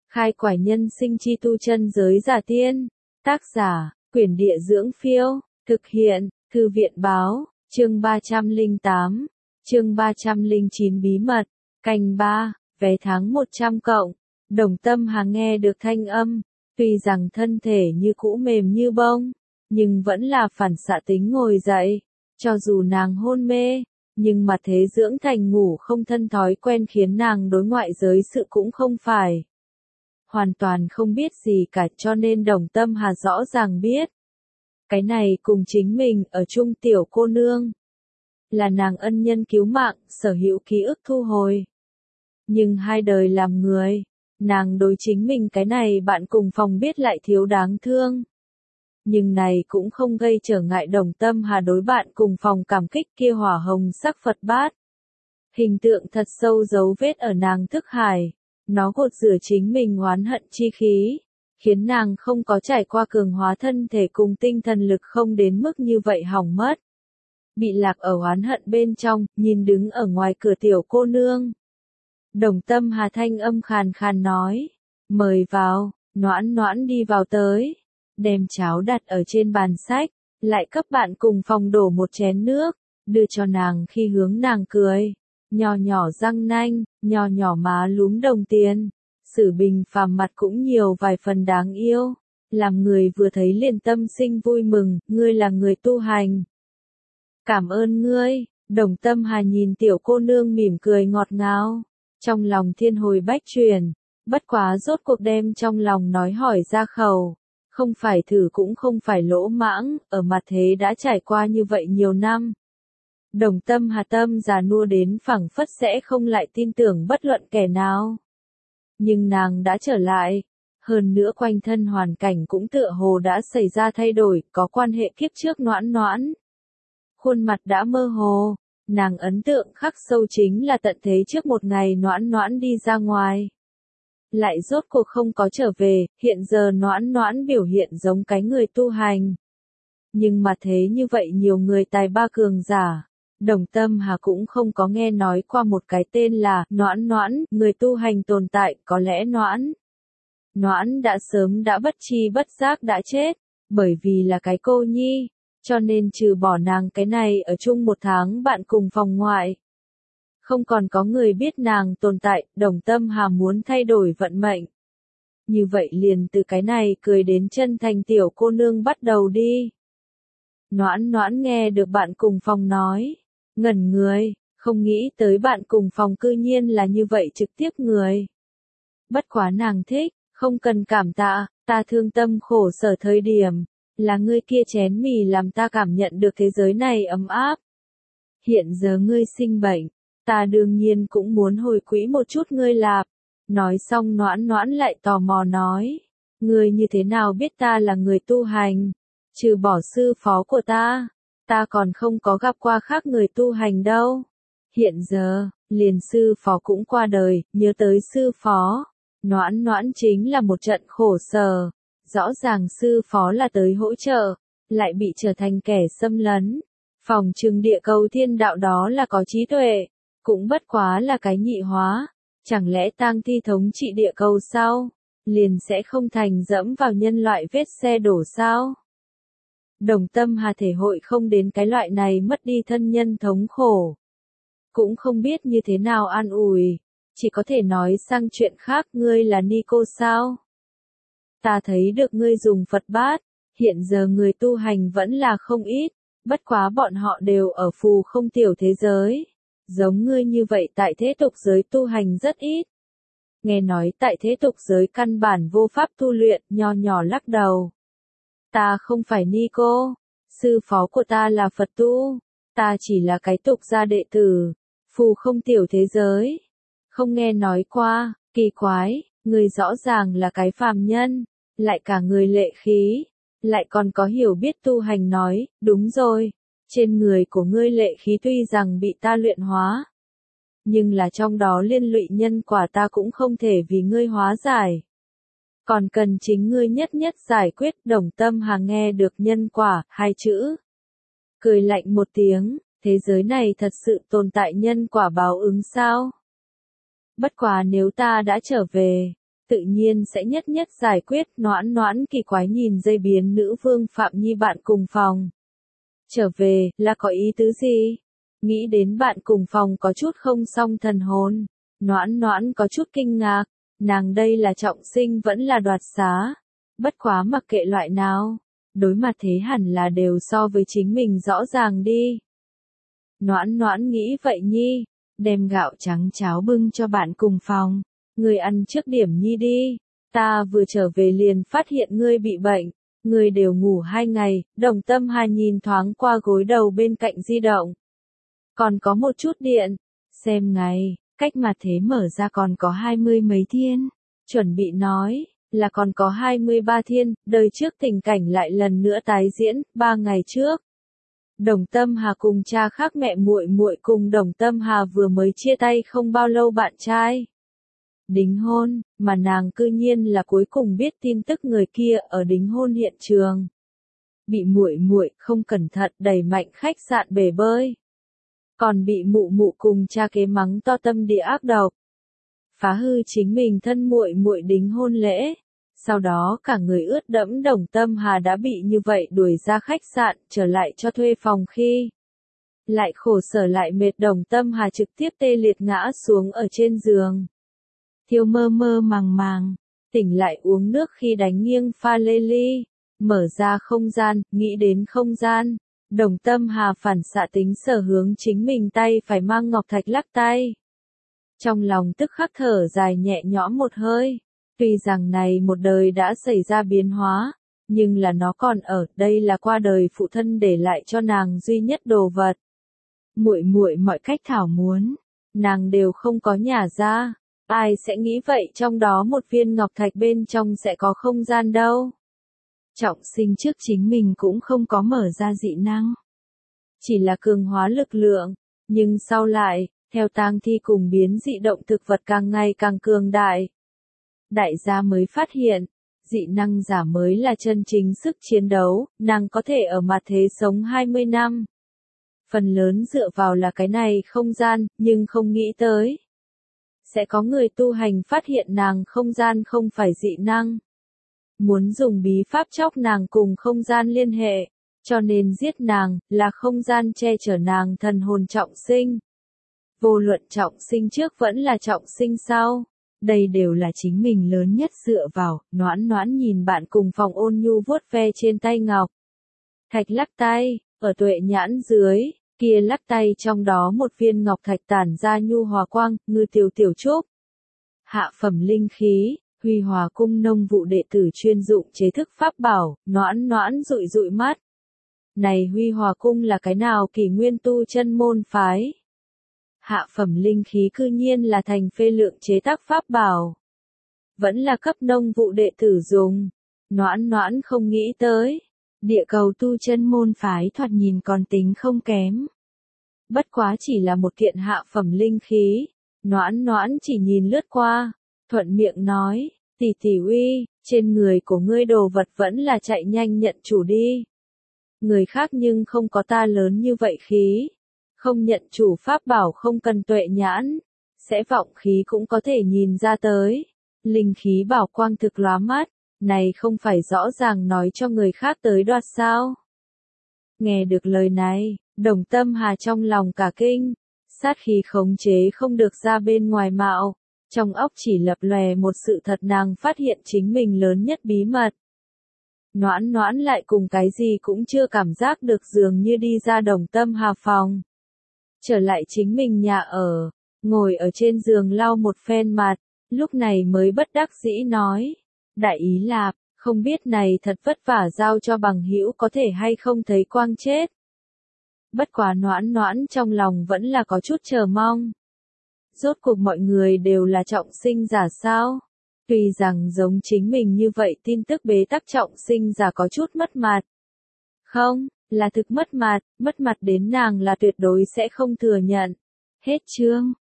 Khai quải nhân sinh chi tu chân giới giả tiên. Tác giả, Quyển Địa Dưỡng Phiêu. Thực hiện, Thư viện Báo. Chương 308. Chương 309 Bí mật. Canh 3. Vé tháng 100 cộng. Đồng Tâm Hà nghe được thanh âm. Tuy rằng thân thể như cũ mềm như bông, nhưng vẫn là phản xạ tính ngồi dậy. Cho dù nàng hôn mê, nhưng mà thế dưỡng thành ngủ không thân thói quen khiến nàng đối ngoại giới sự cũng không phải hoàn toàn không biết gì cả, cho nên Đồng Tâm Hà rõ ràng biết. Cái này cùng chính mình ở chung tiểu cô nương. Là nàng ân nhân cứu mạng, sở hữu ký ức thu hồi. Nhưng hai đời làm người, nàng đối chính mình cái này bạn cùng phòng biết lại thiếu đáng thương. Nhưng này cũng không gây trở ngại Đồng Tâm Hà đối bạn cùng phòng cảm kích kia hỏa hồng sắc Phật bát. Hình tượng thật sâu dấu vết ở nàng thức hải. Nó gột rửa chính mình oán hận chi khí, khiến nàng không có trải qua cường hóa thân thể cùng tinh thần lực không đến mức như vậy hỏng mất. Bị lạc ở oán hận bên trong, nhìn đứng ở ngoài cửa tiểu cô nương. Đồng Tâm Hà thanh âm khàn khàn nói, mời vào, Noãn Noãn đi vào tới, đem cháo đặt ở trên bàn sách, lại cấp bạn cùng phòng đổ một chén nước, đưa cho nàng khi hướng nàng cười. Nhỏ nhỏ răng nanh, nhỏ nhỏ má lúm đồng tiền, Sử Bình phàm mặt cũng nhiều vài phần đáng yêu, làm người vừa thấy liền tâm sinh vui mừng, ngươi là người tu hành. Cảm ơn ngươi, Đồng Tâm Hà nhìn tiểu cô nương mỉm cười ngọt ngào, trong lòng thiên hồi bách chuyển, bất quá rốt cuộc đem trong lòng nói hỏi ra khẩu, không phải thử cũng không phải lỗ mãng, ở mặt thế đã trải qua như vậy nhiều năm. Đồng Tâm Hà tâm già nua đến phảng phất sẽ không lại tin tưởng bất luận kẻ nào. Nhưng nàng đã trở lại, hơn nữa quanh thân hoàn cảnh cũng tựa hồ đã xảy ra thay đổi, có quan hệ kiếp trước Noãn Noãn. Khuôn mặt đã mơ hồ, nàng ấn tượng khắc sâu chính là tận thế trước một ngày Noãn Noãn đi ra ngoài. Lại rốt cuộc không có trở về, hiện giờ Noãn Noãn biểu hiện giống cái người tu hành. Nhưng mà thế như vậy nhiều người tài ba cường giả. Đồng Tâm Hà cũng không có nghe nói qua một cái tên là Noãn Noãn, người tu hành tồn tại, có lẽ Noãn Noãn đã sớm đã bất tri bất giác đã chết, bởi vì là cái cô nhi, cho nên trừ bỏ nàng cái này ở chung một tháng bạn cùng phòng ngoại. Không còn có người biết nàng tồn tại, Đồng Tâm Hà muốn thay đổi vận mệnh. Như vậy liền từ cái này cười đến chân thành tiểu cô nương bắt đầu đi. Noãn Noãn nghe được bạn cùng phòng nói. Ngẩn người, không nghĩ tới bạn cùng phòng cư nhiên là như vậy trực tiếp người. Bất quá nàng thích, không cần cảm tạ, ta thương tâm khổ sở thời điểm, là ngươi kia chén mì làm ta cảm nhận được thế giới này ấm áp. Hiện giờ ngươi sinh bệnh, ta đương nhiên cũng muốn hồi quỹ một chút ngươi lạp. Nói xong Noãn Noãn lại tò mò nói, ngươi như thế nào biết ta là người tu hành, trừ bỏ sư phó của ta còn không có gặp qua khác người tu hành đâu. Hiện giờ, liền sư phó cũng qua đời, nhớ tới sư phó. Noãn Noãn chính là một trận khổ sở. Rõ ràng sư phó là tới hỗ trợ, lại bị trở thành kẻ xâm lấn. Phòng trừng địa cầu thiên đạo đó là có trí tuệ, cũng bất quá là cái nhị hóa. Chẳng lẽ tang thi thống trị địa cầu sao? Liền sẽ không thành dẫm vào nhân loại vết xe đổ sao? Đồng Tâm Hà thể hội không đến cái loại này mất đi thân nhân thống khổ. Cũng không biết như thế nào an ủi, chỉ có thể nói sang chuyện khác, ngươi là Nico sao? Ta thấy được ngươi dùng Phật bát, hiện giờ người tu hành vẫn là không ít, bất quá bọn họ đều ở phù không tiểu thế giới. Giống ngươi như vậy tại thế tục giới tu hành rất ít. Nghe nói tại thế tục giới căn bản vô pháp tu luyện, nho nhỏ lắc đầu. Ta không phải Nico, sư phó của ta là Phật tu, ta chỉ là cái tục gia đệ tử, phù không tiểu thế giới. Không nghe nói qua, kỳ quái, người rõ ràng là cái phàm nhân, lại cả người lệ khí, lại còn có hiểu biết tu hành nói, đúng rồi, trên người của ngươi lệ khí tuy rằng bị ta luyện hóa, nhưng là trong đó liên lụy nhân quả ta cũng không thể vì ngươi hóa giải. Còn cần chính ngươi nhất nhất giải quyết. Đồng Tâm Hà nghe được nhân quả, hai chữ. Cười lạnh một tiếng, thế giới này thật sự tồn tại nhân quả báo ứng sao? Bất quá nếu ta đã trở về, tự nhiên sẽ nhất nhất giải quyết. Noãn Noãn kỳ quái nhìn dây biến nữ vương Phạm Nhi bạn cùng phòng. Trở về, là có ý tứ gì? Nghĩ đến bạn cùng phòng có chút không song thần hồn. Noãn Noãn có chút kinh ngạc, nàng đây là trọng sinh vẫn là đoạt xá. Bất quá mặc kệ loại nào, đối mặt thế hẳn là đều so với chính mình rõ ràng đi. Noãn Noãn nghĩ vậy Nhi, đem gạo trắng cháo bưng cho bạn cùng phòng. Ngươi ăn trước điểm Nhi đi, ta vừa trở về liền phát hiện ngươi bị bệnh, ngươi đều ngủ 2 ngày. Đồng Tâm Hà nhìn thoáng qua gối đầu bên cạnh di động. Còn có một chút điện, xem ngày, cách mà thế mở ra còn có 20 mấy thiên, chuẩn bị nói, là còn có 23 thiên, đời trước tình cảnh lại lần nữa tái diễn. 3 ngày trước. Đồng Tâm Hà cùng cha khác mẹ muội muội cùng Đồng Tâm Hà vừa mới chia tay không bao lâu bạn trai đính hôn, mà nàng cư nhiên là cuối cùng biết tin tức người kia ở đính hôn hiện trường. Bị muội muội không cẩn thận đẩy mạnh khách sạn bể bơi. Còn bị mụ mụ cùng cha kế mắng to tâm địa ác độc. Phá hư chính mình thân muội muội đính hôn lễ. Sau đó cả người ướt đẫm. Đồng Tâm Hà đã bị như vậy đuổi ra khách sạn, trở lại cho thuê phòng khi. Lại khổ sở lại mệt. Đồng Tâm Hà trực tiếp tê liệt ngã xuống ở trên giường. Thiêu mơ mơ màng màng, tỉnh lại uống nước khi đánh nghiêng pha lê ly, mở ra không gian, nghĩ đến không gian. Đồng Tâm Hà phản xạ tính sở hướng chính mình tay phải mang ngọc thạch lắc tay. Trong lòng tức khắc thở dài nhẹ nhõm một hơi. Tuy rằng này một đời đã xảy ra biến hóa, nhưng là nó còn ở, đây là qua đời phụ thân để lại cho nàng duy nhất đồ vật. Muội muội mọi cách thảo muốn, nàng đều không có nhả ra. Ai sẽ nghĩ vậy trong đó một viên ngọc thạch bên trong sẽ có không gian đâu. Trọng sinh trước chính mình cũng không có mở ra dị năng. Chỉ là cường hóa lực lượng, nhưng sau lại, theo tang thi cùng biến dị động thực vật càng ngày càng cường đại. Đại gia mới phát hiện, dị năng giả mới là chân chính sức chiến đấu, nàng có thể ở mặt thế sống 20 năm. Phần lớn dựa vào là cái này không gian, nhưng không nghĩ tới. Sẽ có người tu hành phát hiện nàng không gian không phải dị năng. Muốn dùng bí pháp chóc nàng cùng không gian liên hệ, cho nên giết nàng, là không gian che chở nàng thần hồn trọng sinh. Vô luận trọng sinh trước vẫn là trọng sinh sau. Đây đều là chính mình lớn nhất dựa vào. Noãn Noãn nhìn bạn cùng phòng ôn nhu vuốt ve trên tay ngọc thạch lắc tay, ở tuệ nhãn dưới, kia lắc tay trong đó một viên ngọc thạch tản ra nhu hòa quang, ngư tiểu tiểu trúc. Hạ phẩm linh khí, Huy Hòa cung nông vụ đệ tử chuyên dụng chế thức pháp bảo. Noãn Noãn dụi dụi mắt. Này Huy Hòa cung là cái nào kỷ nguyên tu chân môn phái? Hạ phẩm linh khí cư nhiên là thành phê lượng chế tác pháp bảo. Vẫn là cấp nông vụ đệ tử dùng. Noãn Noãn không nghĩ tới. Địa cầu tu chân môn phái thoạt nhìn còn tính không kém. Bất quá chỉ là một kiện hạ phẩm linh khí. Noãn Noãn chỉ nhìn lướt qua, thuận miệng nói, tỷ tỷ uy, trên người của ngươi đồ vật vẫn là chạy nhanh nhận chủ đi. Người khác nhưng không có ta lớn như vậy khí. Không nhận chủ pháp bảo không cần tuệ nhãn, sẽ vọng khí cũng có thể nhìn ra tới. Linh khí bảo quang thực lóa mắt, này không phải rõ ràng nói cho người khác tới đoạt sao. Nghe được lời này, Đồng Tâm Hà trong lòng cả kinh, sát khí khống chế không được ra bên ngoài mạo, trong óc chỉ lập lòe một sự thật nàng phát hiện chính mình lớn nhất bí mật. Noãn Noãn lại cùng cái gì cũng chưa cảm giác được dường như đi ra Đồng Tâm Hà phòng. Trở lại chính mình nhà ở, ngồi ở trên giường lau một phen mặt, lúc này mới bất đắc dĩ nói, đại ý lạp, không biết này thật vất vả giao cho bằng hữu có thể hay không thấy quang chết. Bất quá Noãn Noãn trong lòng vẫn là có chút chờ mong. Rốt cuộc mọi người đều là trọng sinh giả sao? Tuy rằng giống chính mình như vậy tin tức bế tắc trọng sinh giả có chút mất mặt. Không, là thực mất mặt đến nàng là tuyệt đối sẽ không thừa nhận. Hết chương.